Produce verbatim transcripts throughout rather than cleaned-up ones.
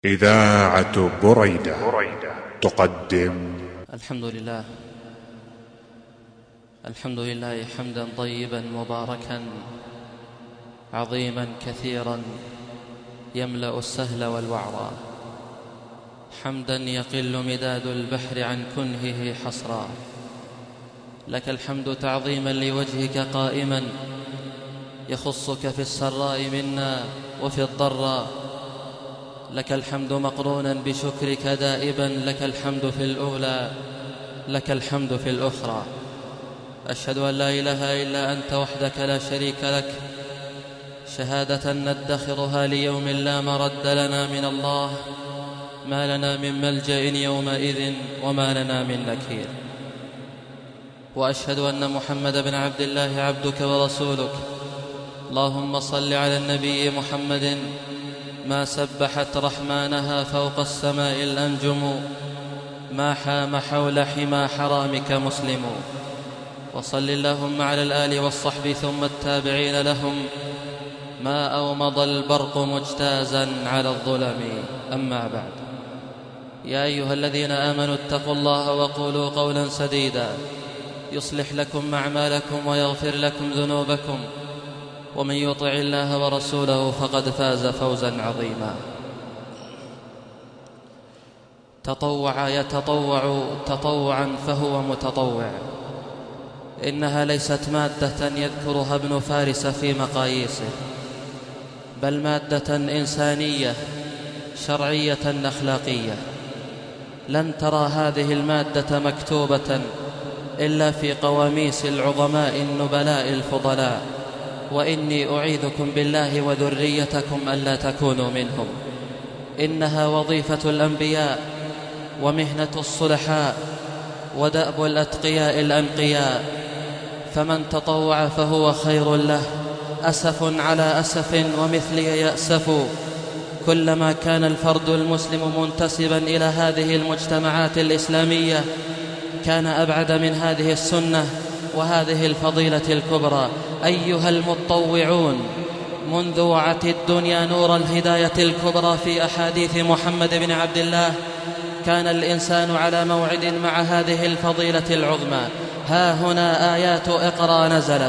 إذاعة بريدة تقدم. الحمد لله الحمد لله حمدا طيبا مباركا عظيما كثيرا يملأ السهل والوعرا، حمدا يقل مداد البحر عن كنهه حصرا. لك الحمد تعظيما لوجهك قائما، يخصك في السراء منا وفي الضراء. لك الحمد مقرونا بشكرك دائبا، لك الحمد في الأولى لك الحمد في الأخرى. أشهد أن لا إله إلا أنت وحدك لا شريك لك، شهادة ندخرها ليوم لا مرد لنا من الله، ما لنا من ملجأ يومئذ وما لنا من نكير. وأشهد أن محمد بن عبد الله عبدك ورسولك. اللهم صل على النبي محمد، ما سبحت رحمانها فوق السماء الأنجم، ما حام حول حمى حرامك مسلم. وصل اللهم على الآل والصحب ثم التابعين لهم، ما أومض البرق مجتازا على الظلم. أما بعد، يا أيها الذين آمنوا اتقوا الله وقولوا قولا سديدا، يصلح لكم أعمالكم ويغفر لكم ذنوبكم، ومن يطع الله ورسوله فقد فاز فوزا عظيما. تطوع يتطوع تطوعا فهو متطوع، إنها ليست مادة يذكرها ابن فارس في مقاييسه، بل مادة إنسانية شرعية أخلاقية. لن ترى هذه المادة مكتوبة إلا في قواميس العظماء النبلاء الفضلاء، وإني أعيذكم بالله وذريتكم ألا تكونوا منهم. إنها وظيفة الأنبياء ومهنة الصلحاء ودأب الأتقياء الأنقياء، فمن تطوع فهو خير له. أسف على أسف ومثلي يأسف، كلما كان الفرد المسلم منتسبا إلى هذه المجتمعات الإسلامية كان أبعد من هذه السنة وهذه الفضيلة الكبرى. أيها المتطوعون، منذ وعت الدنيا نور الهداية الكبرى في أحاديث محمد بن عبد الله، كان الإنسان على موعد مع هذه الفضيلة العظمى. ها هنا آيات اقرأ نزلت،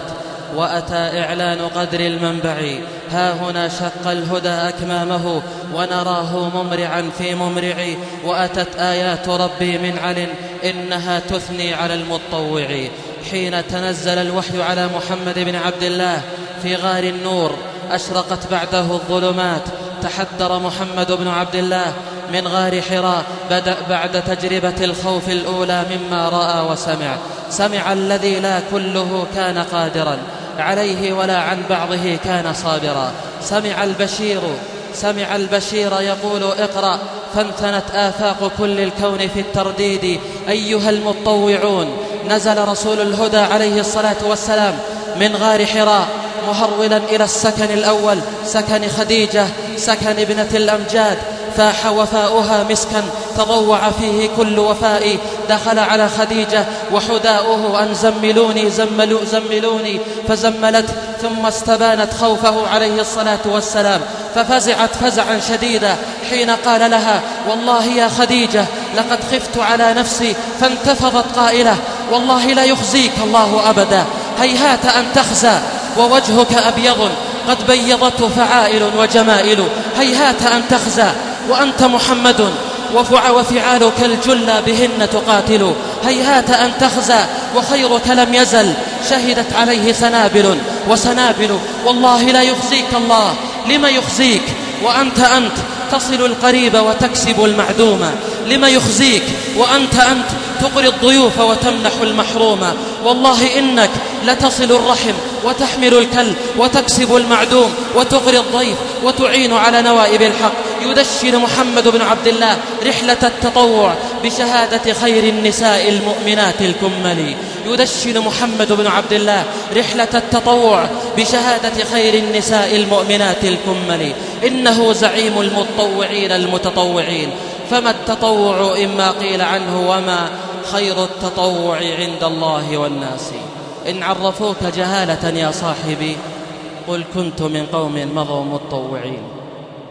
وأتى إعلان قدر المنبع. ها هنا شق الهدى أكمامه، ونراه ممرعا في ممرع. وأتت آيات ربي من عل، إنها تثني على المتطوع. حين تنزل الوحي على محمد بن عبد الله في غار النور، أشرقت بعده الظلمات. تحدر محمد بن عبد الله من غار حراء بدأ بعد تجربة الخوف الأولى مما رأى وسمع. سمع الذي لا كله كان قادرا عليه ولا عن بعضه كان صابرا. سمع البشير سمع البشير يقول اقرأ، فامتنت آفاق كل الكون في الترديد. أيها المتطوعون، نزل رسول الهدى عليه الصلاة والسلام من غار حراء مهرولا إلى السكن الأول، سكن خديجة، سكن ابنة الأمجاد. فاح وفاؤها مسكا تضوع فيه كل وفاء. دخل على خديجة وحداؤه أن زملوني زملوا زملوني، فزملت، ثم استبانت خوفه عليه الصلاة والسلام، ففزعت فزعا شديدا حين قال لها والله يا خديجة لقد خفت على نفسي، فانتفضت قائلة والله لا يخزيك الله أبدا، هيهات أن تخزى ووجهك أبيض قد بيضته فعائل وجمائل. هيهات أن تخزى وأنت محمد، وفع وفعالك الجلى بهن تقاتل. هيهات أن تخزى وخيرك لم يزل، شهدت عليه سنابل وسنابل. والله لا يخزيك الله، لما يخزيك وأنت أنت تصل القريب وتكسب المعدوم؟ لما يخزيك وأنت أنت تقري الضيوف وتمنح المحروم؟ والله إنك لتصل الرحم وتحمل الكل وتكسب المعدوم وتقري الضيف وتعين على نوائب الحق. يدشن محمد بن عبد الله رحلة التطوع بشهادة خير النساء المؤمنات الكمل. يدشن محمد بن عبد الله رحلة التطوع بشهادة خير النساء المؤمنات الكمل. إنه زعيم المتطوعين المتطوعين، فما التطوع إما قيل عنه، وما خير التطوع عند الله والناس. إن عرفوك جهالة يا صاحبي، قل كنت من قوم مضوا متطوعين.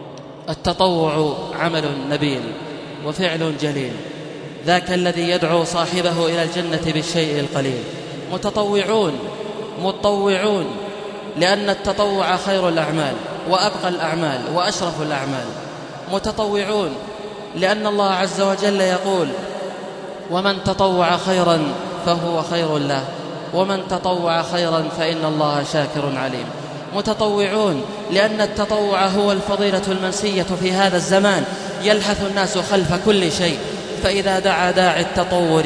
التطوع عمل نبيل وفعل جليل، ذاك الذي يدعو صاحبه إلى الجنة بالشيء القليل. متطوعون متطوعون لأن التطوع خير الأعمال وأبقى الأعمال وأشرف الأعمال. متطوعون لأن الله عز وجل يقول: ومن تطوع خيرا فهو خير له ومن تطوع خيرا فإن الله شاكر عليم. متطوعون لأن التطوع هو الفضيلة المنسية في هذا الزمان، يلهث الناس خلف كل شيء، فإذا دعا داعي التطوع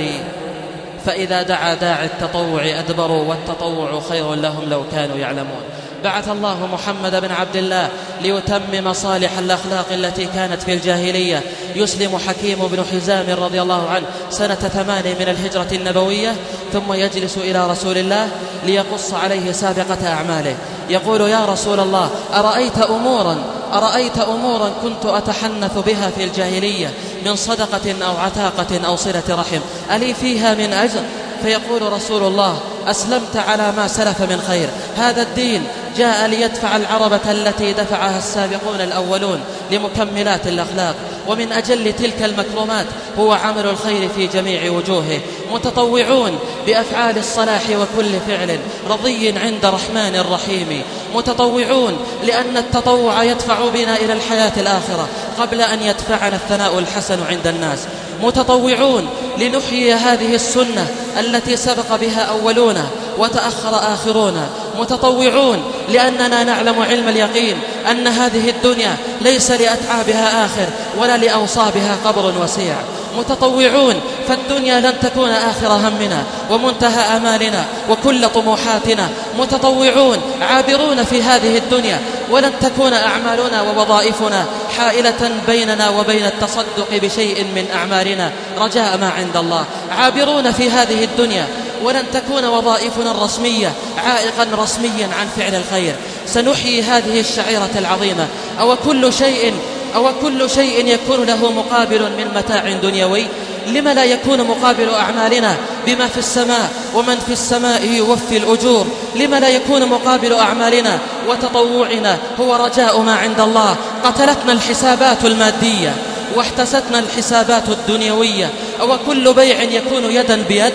فإذا دعا داعي التطوع أدبروا، والتطوع خير لهم لو كانوا يعلمون. بعث الله محمد بن عبد الله ليتمم صالح الأخلاق التي كانت في الجاهلية. يسلم حكيم بن حزام رضي الله عنه سنة ثمان من الهجرة النبوية، ثم يجلس إلى رسول الله ليقص عليه سابقة أعماله. يقول: يا رسول الله، أرأيت أمورا أرأيت أمورا كنت أتحنث بها في الجاهلية من صدقة أو عتاقة أو صلة رحم، ألي فيها من أجر؟ فيقول رسول الله: أسلمت على ما سلف من خير. هذا الدين جاء ليدفع العربة التي دفعها السابقون الأولون لمكملات الأخلاق، ومن أجل تلك المكرمات هو عمل الخير في جميع وجوهه. متطوعون بأفعال الصلاح وكل فعل رضي عند رحمن رحيم. متطوعون لأن التطوع يدفع بنا إلى الحياة الآخرة قبل أن يدفعنا الثناء الحسن عند الناس. متطوعون لنحيي هذه السنة التي سبق بها أولون وتأخر آخرون. متطوعون لأننا نعلم علم اليقين أن هذه الدنيا ليس لأتعابها آخر ولا لأوصابها قبر وسيع. متطوعون فالدنيا لن تكون آخر همنا ومنتهى آمالنا وكل طموحاتنا. متطوعون عابرون في هذه الدنيا، ولن تكون أعمالنا ووظائفنا حائلة بيننا وبين التصدق بشيء من أعمالنا رجاء ما عند الله. عابرون في هذه الدنيا، ولن تكون وظائفنا الرسمية عائقا رسميا عن فعل الخير. سنحيي هذه الشعيرة العظيمة. أو كل شيء أو كل شيء يكون له مقابل من متاع دنيوي، لما لا يكون مقابل أعمالنا بما في السماء؟ ومن في السماء يوفي الأجور. لما لا يكون مقابل أعمالنا وتطوعنا هو رجاء ما عند الله؟ قتلتنا الحسابات المادية واحتستنا الحسابات الدنيوية. أو كل بيع يكون يدا بيد؟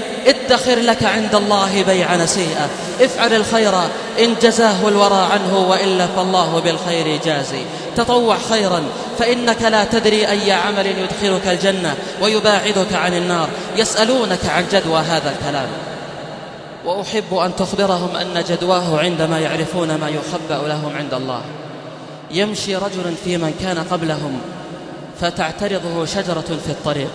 ادخر لك عند الله بيع نسيئة. افعل الخير إن جزاه الورى عنه، وإلا فالله بالخير جازي. تطوع خيرا فإنك لا تدري أي عمل يدخلك الجنة ويباعدك عن النار. يسألونك عن جدوى هذا الكلام، وأحب أن تخبرهم أن جدواه عندما يعرفون ما يخبأ لهم عند الله. يمشي رجل في من كان قبلهم فتعترضه شجرة في الطريق،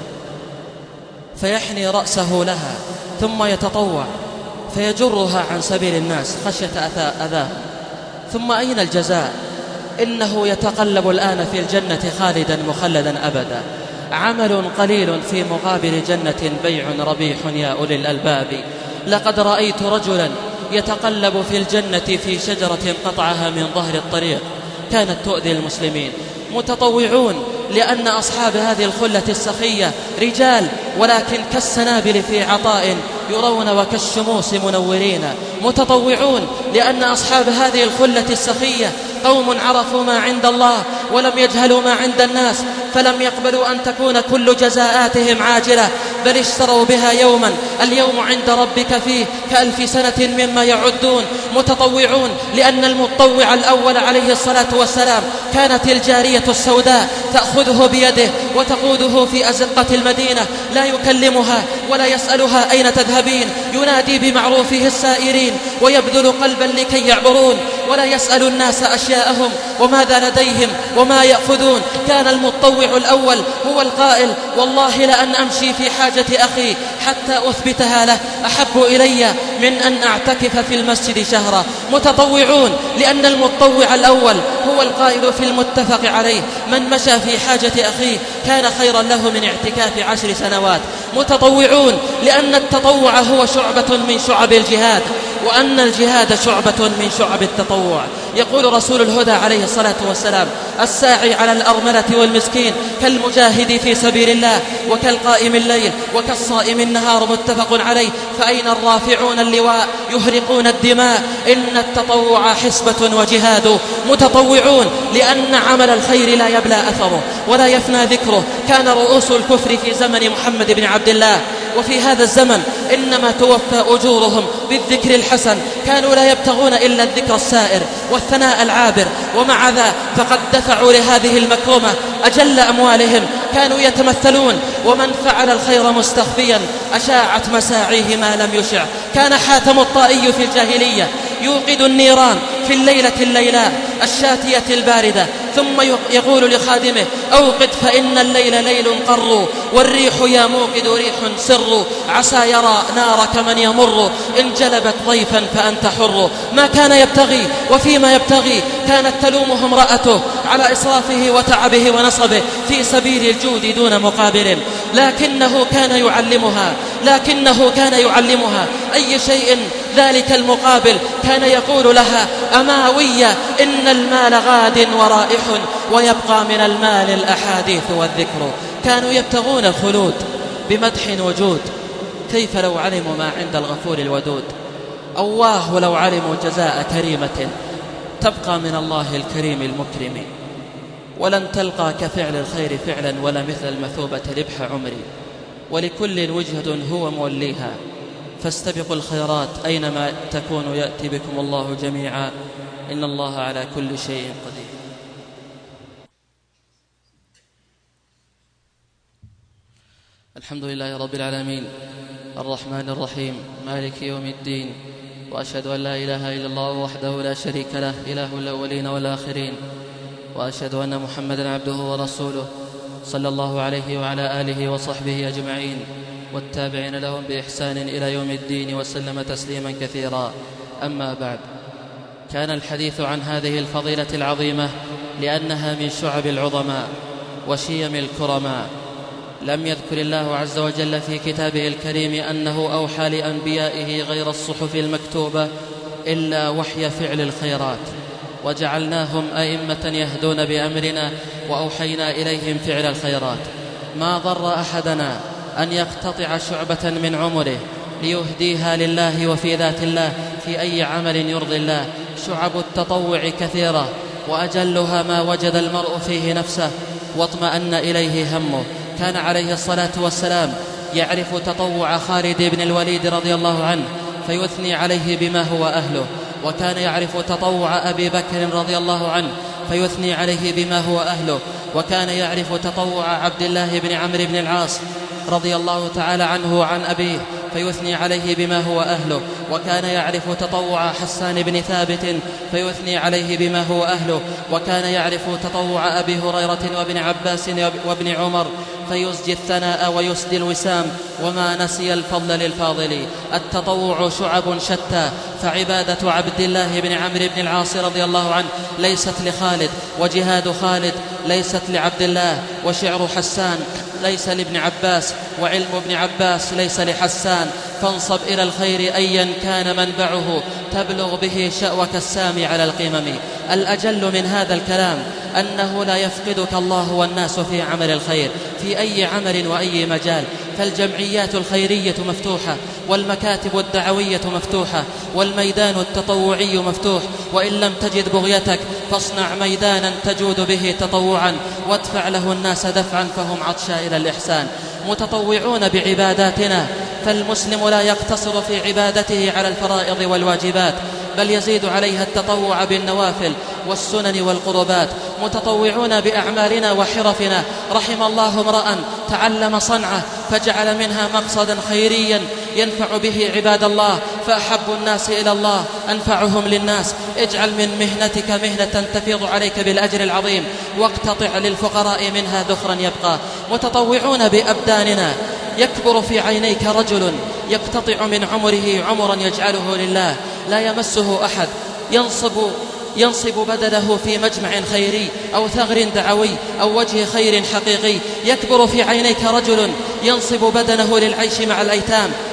فيحني رأسه لها ثم يتطوع فيجرها عن سبيل الناس خشية أذاه. ثم أين الجزاء؟ إنه يتقلب الآن في الجنة خالدا مخلدا أبدا. عمل قليل في مقابل جنة بيع ربيح يا أولي الألباب. لقد رأيت رجلا يتقلب في الجنة في شجرة قطعها من ظهر الطريق كانت تؤذي المسلمين. متطوعون لأن أصحاب هذه الخلة السخية رجال، ولكن كالسنابل في عطاء يرون وكالشموس منورين. متطوعون لأن أصحاب هذه الخلة السخية قوم عرفوا ما عند الله ولم يجهلوا ما عند الناس، فلم يقبلوا أن تكون كل جزاءاتهم عاجلة، بل اشتروا بها يوما اليوم عند ربك فيه كألف سنة مما يعدون. متطوعون لأن المتطوع الأول عليه الصلاة والسلام كانت الجارية السوداء تأخذه بيده وتقوده في أزقة المدينة، لا يكلمها ولا يسألها أين تذهبين، ينادي بمعروفه السائرين ويبذل قلبا لكي يعبرون، ولا يسأل الناس أشياءهم وماذا لديهم وما يأخذون. كان المتطوع الأول هو القائل: والله لأن أمشي في حاجة أخي حتى أثبتها له أحب إلي من أن أعتكف في المسجد شهرا. متطوعون لأن المتطوع الأول هو القائل في المتفق عليه: من مشى في حاجة أخيه كان خيرا له من اعتكاف عشر سنوات. متطوعون لأن التطوع هو شعبة من شعب الجهاد، وأن الجهاد شعبة من شعب التطوع. يقول رسول الهدى عليه الصلاة والسلام: الساعي على الأرملة والمسكين كالمجاهد في سبيل الله وكالقائم الليل وكالصائم النهار، متفق عليه. فأين الرافعون اللواء يهرقون الدماء؟ إن التطوع حسبة وجهاد، متطوعون لأن عمل الخير لا يبلى أثره ولا يفنى ذكره. كان رؤوس الكفر في زمن محمد بن عبد الله، وفي هذا الزمن إنما توفى أجورهم بالذكر الحسن. كانوا لا يبتغون إلا الذكر السائر والثناء العابر، ومع ذا فقد دفعوا لهذه المكرمة أجل أموالهم. كانوا يتمثلون، ومن فعل الخير مستخفيا أشاعت مساعيه ما لم يشع. كان حاتم الطائي في الجاهلية يوقد النيران في الليلة الليلاء الشاتية الباردة، ثم يقول لخادمه: أوقد فإن الليل ليل قر، والريح يا موقد ريح سر، عسى يرى نارك من يمر، إن جلبت ضيفا فأنت حر. ما كان يبتغي، وفيما يبتغي كانت تلومه امرأته على إسرافه وتعبه ونصبه في سبيل الجود دون مقابل، لكنه كان يعلمها لكنه كان يعلمها أي شيء ذلك المقابل. كان يقول لها: أماوية إن المال غاد ورائح، ويبقى من المال الأحاديث والذكر. كانوا يبتغون الخلود بمدح وجود، كيف لو علموا ما عند الغفور الودود؟ أواه لو علموا جزاء كريمة تبقى من الله الكريم المكرم، ولن تلقى كفعل الخير فعلا ولا مثل المثوبة ربح عمري، ولكل وجهة هو موليها، فاستبقوا الخيرات أينما تكونوا يأتي بكم الله جميعا، إن الله على كل شيء قدير. الحمد لله رب العالمين، الرحمن الرحيم، مالك يوم الدين، وأشهد أن لا إله إلا الله وحده لا شريك له، إله الأولين والآخرين، وأشهد أن محمدا عبده ورسوله، صلى الله عليه وعلى آله وصحبه أجمعين، والتابعين لهم بإحسان إلى يوم الدين، وسلم تسليما كثيرا. أما بعد، كان الحديث عن هذه الفضيلة العظيمة لأنها من شعب العظماء وشيم الكرماء. لم يذكر الله عز وجل في كتابه الكريم أنه أوحى لأنبيائه غير الصحف المكتوبة إلا وحي فعل الخيرات، وجعلناهم أئمة يهدون بأمرنا، وأوحينا إليهم فعل الخيرات. ما ضر أحدنا أن يقتطع شعبة من عمره ليهديها لله وفي ذات الله في أي عمل يرضي الله. شعب التطوع كثيرة، وأجلها ما وجد المرء فيه نفسه واطمأن إليه همه. كان عليه الصلاة والسلام يعرف تطوع خالد بن الوليد رضي الله عنه فيثني عليه بما هو أهله، وكان يعرف تطوع أبي بكر رضي الله عنه فيثني عليه بما هو أهله، وكان يعرف تطوع عبد الله بن عمرو بن العاص رضي الله تعالى عنه وعن أبيه فيثني عليه بما هو أهله، وكان يعرف تطوع حسان بن ثابت فيثني عليه بما هو أهله، وكان يعرف تطوع أبي هريرة وابن عباس وابن عمر فيسجي الثناء ويسدي الوسام، وما نسي الفضل للفاضل. التطوع شعب شتى، فعبادة عبد الله بن عمرو بن العاص رضي الله عنه ليست لخالد، وجهاد خالد ليست لعبد الله، وشعر حسان ليس لابن عباس، وعلم ابن عباس ليس لحسان. فانصب إلى الخير أيا كان منبعه، تبلغ به شأوك السامي على القمم. الأجل من هذا الكلام أنه لا يفقدك الله والناس في عمل الخير في أي عمل وأي مجال، فالجمعيات الخيرية مفتوحة، والمكاتب الدعوية مفتوحة، والميدان التطوعي مفتوح. وإن لم تجد بغيتك فاصنع ميدانا تجود به تطوعا، وادفع له الناس دفعا فهم عطشا إلى الإحسان. متطوعون بعباداتنا، فالمسلم لا يقتصر في عبادته على الفرائض والواجبات، بل يزيد عليها التطوع بالنوافل والسنن والقربات. متطوعون بأعمالنا وحرفنا. رحم الله امرأ تعلم صنعة فجعل منها مقصدا خيريا ينفع به عباد الله، فأحب الناس إلى الله أنفعهم للناس. اجعل من مهنتك مهنة تفيض عليك بالأجر العظيم، واقتطع للفقراء منها ذخرا يبقى. متطوعون بأبداننا. يكبر في عينيك رجل يقتطع من عمره عمرا يجعله لله لا يمسه أحد، ينصب ينصب بدله في مجمع خيري أو ثغر دعوي أو وجه خير حقيقي. يكبر في عينيك رجل ينصب بدنه للعيش مع الأيتام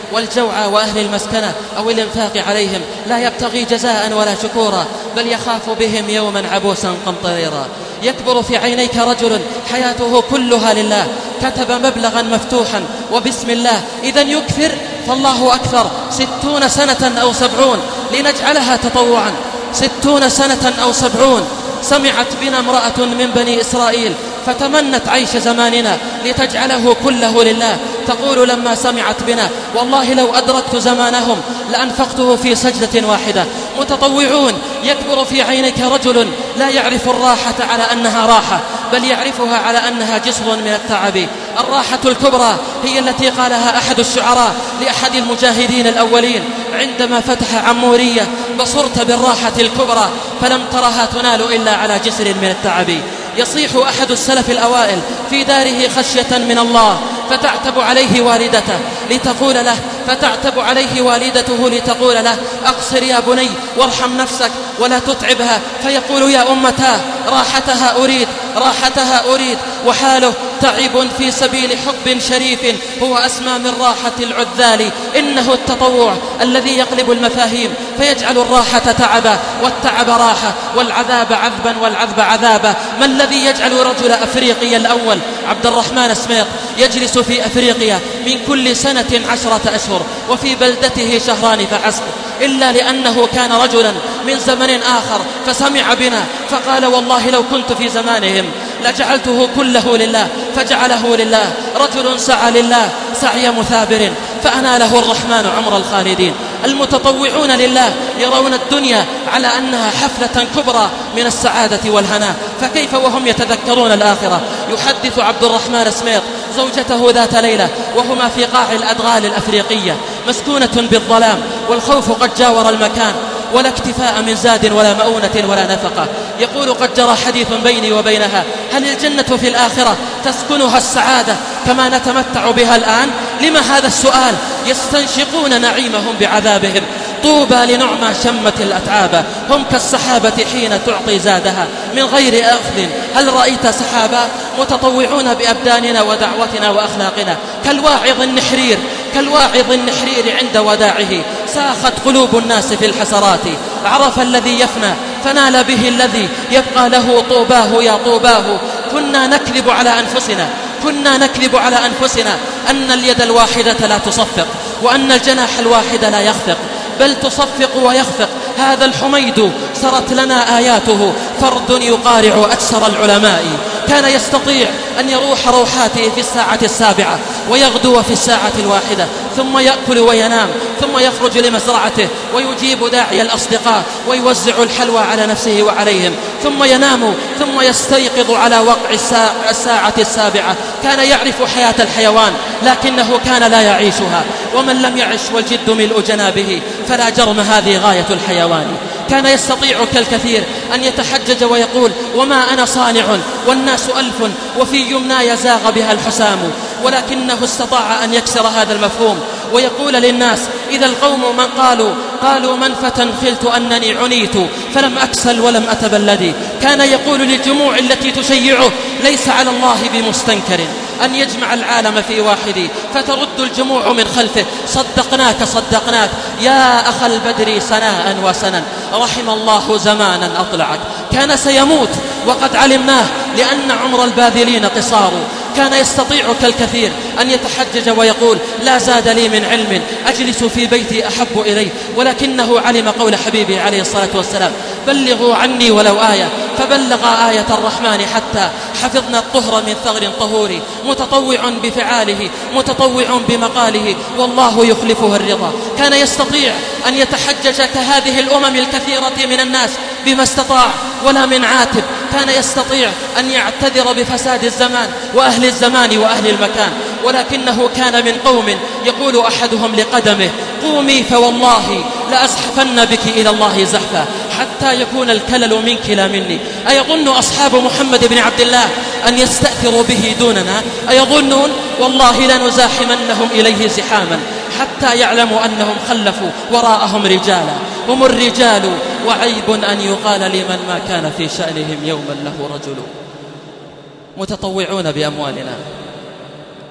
والجوع وأهل المسكنة أو الإنفاق عليهم لا يبتغي جزاء ولا شكورا، بل يخاف بهم يوما عبوسا قمطريرا. يكبر في عينيك رجل حياته كلها لله، كتب مبلغا مفتوحا وبسم الله، إذا يكثر فالله أكثر. ستون سنة أو سبعون لنجعلها تطوعا، ستون سنة أو سبعون. سمعت بنا امرأة من بني إسرائيل فتمنت عيش زماننا لتجعله كله لله، تقول لما سمعت بنا والله لو أدركت زمانهم لأنفقته في سجدة واحدة. متطوعون. يكبر في عينيك رجل لا يعرف الراحة على أنها راحة، بل يعرفها على أنها جسر من التعب. الراحة الكبرى هي التي قالها أحد الشعراء لأحد المجاهدين الأولين عندما فتح عمورية: بصرت بالراحة الكبرى فلم ترها تنال إلا على جسر من التعب. يصيح أحد السلف الأوائل في داره خشية من الله فتعتب عليه والدته لتقول له فتعتب عليه والدته لتقول له: أقصر يا بني وارحم نفسك ولا تتعبها. فيقول: يا أمتاه راحتها أريد راحتها أريد. وحاله تعب في سبيل حب شريف هو أسمى من راحة العذال. إنه التطوع الذي يقلب المفاهيم فيجعل الراحة تعبا والتعب راحة والعذاب عذبا والعذب عذابا. ما الذي يجعل رجل أفريقيا الأول عبد الرحمن سميط يجلس في أفريقيا من كل سنة عشرة أشهر وفي بلدته شهران فحسب؟ إلا لأنه كان رجلا من زمن آخر فسمع بنا فقال: والله لو كنت في زمانهم لجعلته كله لله، فجعله لله. رجل سعى لله سعي مثابر فأناله الرحمن عمر الخالدين. المتطوعون لله يرون الدنيا على أنها حفلة كبرى من السعادة والهناء، فكيف وهم يتذكرون الآخرة؟ يحدث عبد الرحمن سميط زوجته ذات ليلة وهما في قاع الأدغال الأفريقية مسكونة بالظلام والخوف قد جاور المكان، ولا اكتفاء من زاد ولا مؤونة ولا نفقة. يقول: قد جرى حديث بيني وبينها: هل الجنة في الآخرة تسكنها السعادة كما نتمتع بها الآن؟ لما هذا السؤال؟ يستنشقون نعيمهم بعذابهم. طوبى لنعمى شمت الأتعاب، هم كالسحابة حين تعطي زادها من غير أخذ. هل رأيت سحابا؟ متطوعون بأبداننا ودعوتنا وأخلاقنا كالواعظ النحرير كالواعظ النحرير عند وداعه. ساخت قلوب الناس في الحسرات، عرف الذي يفنى فنال به الذي يبقى له. طوباه يا طوباه. كنا نكذب على أنفسنا كنا نكذب على أنفسنا أن اليد الواحدة لا تصفق وأن الجناح الواحد لا يخفق، بل تصفق ويخفق. هذا الحميد سرت لنا آياته، فرد يقارع أكثر العلماء. كان يستطيع أن يروح روحاته في الساعة السابعة ويغدو في الساعة الواحدة، ثم يأكل وينام، ثم يخرج لمزرعته ويجيب داعي الأصدقاء ويوزع الحلوى على نفسه وعليهم، ثم ينام ثم يستيقظ على وقع الساعة السابعة. كان يعرف حياة الحيوان لكنه كان لا يعيشها، ومن لم يعش والجد ملء جنابه فلا جرم هذه غاية الحيوان. كان يستطيع كالكثير أن يتحجج ويقول: وما أنا صانع والناس ألف وفي يمناي زاغ بها الحسام، ولكنه استطاع أن يكسر هذا المفهوم ويقول للناس: إذا القوم من قالوا قالوا من فتى خلت أنني عنيت فلم أكسل ولم أتبلدي. كان يقول للجموع التي تشيعه: ليس على الله بمستنكر أن يجمع العالم في واحد. فترد الجموع من خلفه: صدقناك صدقناك يا أخ البدر سناء وسنا، رحم الله زمانا أطلعك. كان سيموت وقد علمناه لأن عمر الباذلين قصار. كان يستطيع كالكثير أن يتحجج ويقول: لا زاد لي من علم أجلس في بيتي أحب إليه، ولكنه علم قول حبيبي عليه الصلاة والسلام: بلغوا عني ولو آية. فبلغ آية الرحمن حتى حفظنا الطهر من ثغر طهور. متطوع بفعاله متطوع بمقاله والله يخلفه الرضا. كان يستطيع أن يتحجج كهذه الأمم الكثيرة من الناس بما استطاع ولا من عاتب. كان يستطيع أن يعتذر بفساد الزمان وأهل الزمان وأهل المكان، ولكنه كان من قوم يقول أحدهم لقدمه: قومي فوالله لأزحفن بك إلى الله زحفا حتى يكون الكلل منك لا مني. أيظن أصحاب محمد بن عبد الله أن يستأثروا به دوننا؟ أيظنون؟ والله لنزاحمنهم إليه زحاما حتى يعلموا أنهم خلفوا وراءهم رجالا. هم الرجال وعيب أن يقال لمن ما كان في شأنهم يوما له رجل. متطوعون بأموالنا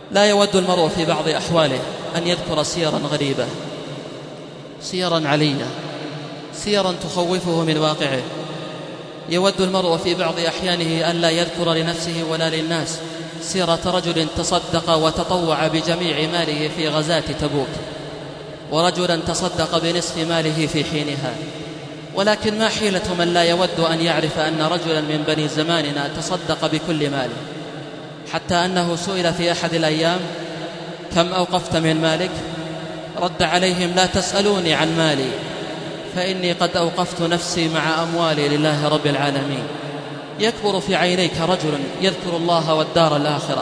لا يود المرء في بعض أحواله أن يذكر سيرا غريبة، سيرا علية، سيرا تخوفه من واقعه. يود المرء في بعض أحيانه أن لا يذكر لنفسه ولا للناس سيرة رجل تصدق وتطوع بجميع ماله في غزاة تبوك، ورجلا تصدق بنصف ماله في حينها. ولكن ما حيلة من لا يود أن يعرف أن رجلا من بني زماننا تصدق بكل ماله، حتى أنه سئل في أحد الأيام: كم أوقفت من مالك؟ رد عليهم: لا تسألوني عن مالي، فإني قد أوقفت نفسي مع أموالي لله رب العالمين. يكبر في عينيك رجل يذكر الله والدار الآخرة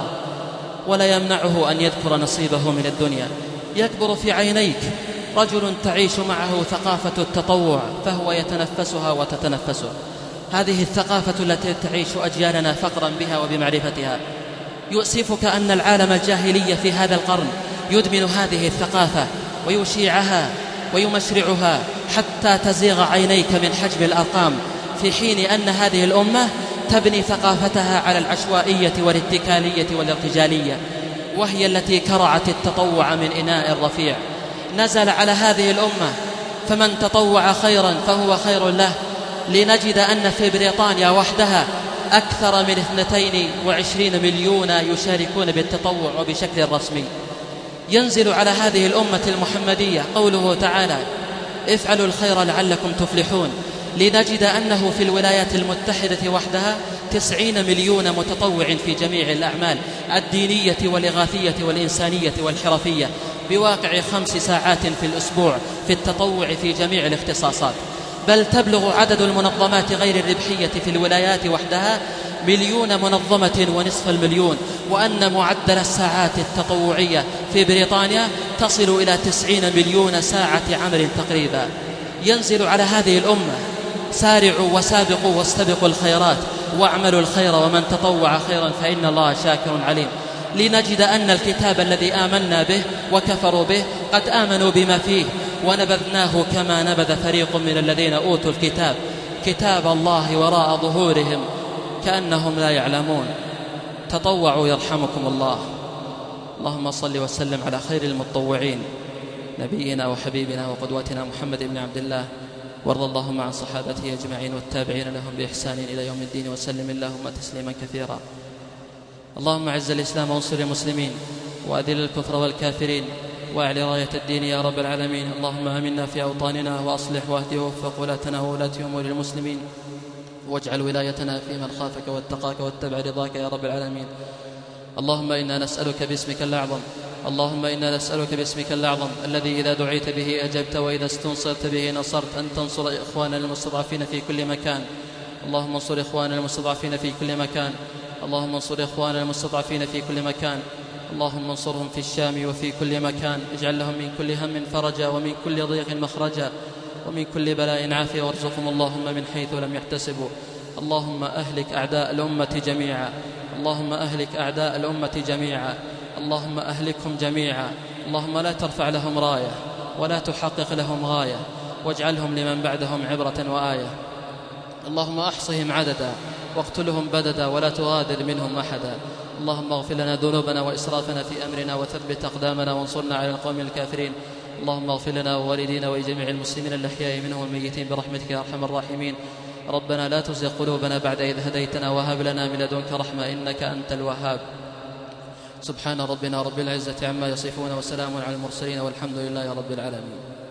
ولا يمنعه أن يذكر نصيبه من الدنيا. يكبر في عينيك رجل تعيش معه ثقافة التطوع فهو يتنفسها وتتنفسه. هذه الثقافة التي تعيش أجيالنا فقرا بها وبمعرفتها. يؤسفك أن العالم الجاهلي في هذا القرن يدمن هذه الثقافة ويشيعها ويمشرعها حتى تزيغ عينيك من حجم الأرقام، في حين أن هذه الأمة تبني ثقافتها على العشوائية والاتكالية والارتجالية، وهي التي كرعت التطوع من إناء رفيع. نزل على هذه الأمة فمن تطوع خيرا فهو خير له، لنجد أن في بريطانيا وحدها أكثر من اثنتين وعشرين مليون يشاركون بالتطوع بشكل رسمي. ينزل على هذه الأمة المحمدية قوله تعالى: افعلوا الخير لعلكم تفلحون، لنجد أنه في الولايات المتحدة وحدها تسعين مليون متطوع في جميع الأعمال الدينية والإغاثية والإنسانية والحرفية، بواقع خمس ساعات في الأسبوع في التطوع في جميع الاختصاصات. بل تبلغ عدد المنظمات غير الربحية في الولايات وحدها مليون منظمة ونصف المليون، وأن معدل الساعات التطوعية في بريطانيا تصل إلى تسعين مليون ساعة عمل تقريبا. ينزل على هذه الأمة: سارعوا وسابقوا واستبقوا الخيرات واعملوا الخير ومن تطوع خيرا فإن الله شاكر عليم. لنجد أن الكتاب الذي آمنا به وكفروا به قد آمنوا بما فيه، ونبذناه كما نبذ فريق من الذين أوتوا الكتاب كتاب الله وراء ظهورهم كأنهم لا يعلمون. تطوعوا يرحمكم الله. اللهم صل وسلم على خير المتطوعين، نبينا وحبيبنا وقدوتنا محمد بن عبد الله، وارض اللهم عن صحابته أجمعين والتابعين لهم بإحسان إلى يوم الدين، وسلم اللهم تسليما كثيرا. اللهم أعز الإسلام وانصر المسلمين، وأذل الكفر والكافرين، وأعل راية الدين يا رب العالمين. اللهم آمنا في أوطاننا، وأصلح واهد ووفق ولاتنا وولاة أمور المسلمين، واجعل ولايتنا في من خافك واتقاك واتبع رضاك يا رب العالمين. اللهم إنا نسألك باسمك الأعظم اللهم إنا نسألك باسمك الأعظم الذي إذا دعيت به أجبت وإذا استنصرت به نصرت، أن تنصر إخواننا المستضعفين في كل مكان. اللهم انصر إخواننا المستضعفين في كل مكان اللهم انصر إخواننا المستضعفين في كل مكان اللهم انصرهم في الشام وفي كل مكان. اجعل لهم من كل هم فرجا، ومن كل ضيق مخرجا، ومن كل بلاء عافية، وارزقهم اللهم من حيث لم يحتسبوا. اللهم أهلك أعداء الأمة جميعا اللهم أهلك أعداء الأمة جميعا اللهم أهلكهم جميعا. اللهم لا ترفع لهم راية ولا تحقق لهم غاية، واجعلهم لمن بعدهم عبرة وآية. اللهم أحصهم عددا واقتلهم بددا، ولا تغادر منهم أحدا. اللهم اغفر لنا ذنوبنا وإسرافنا في أمرنا، وثبت أقدامنا، وانصرنا على القوم الكافرين. اللهم اغفر لنا ووالدينا ولجميع المسلمين الأحياء منهم والميتين برحمتك يا أرحم الراحمين. ربنا لا تزغ قلوبنا بعد إذ هديتنا، وهب لنا من لدنك رحمة إنك أنت الوهاب. سبحان ربنا رب العزة عما يصفون، وسلام على المرسلين، والحمد لله رب العالمين.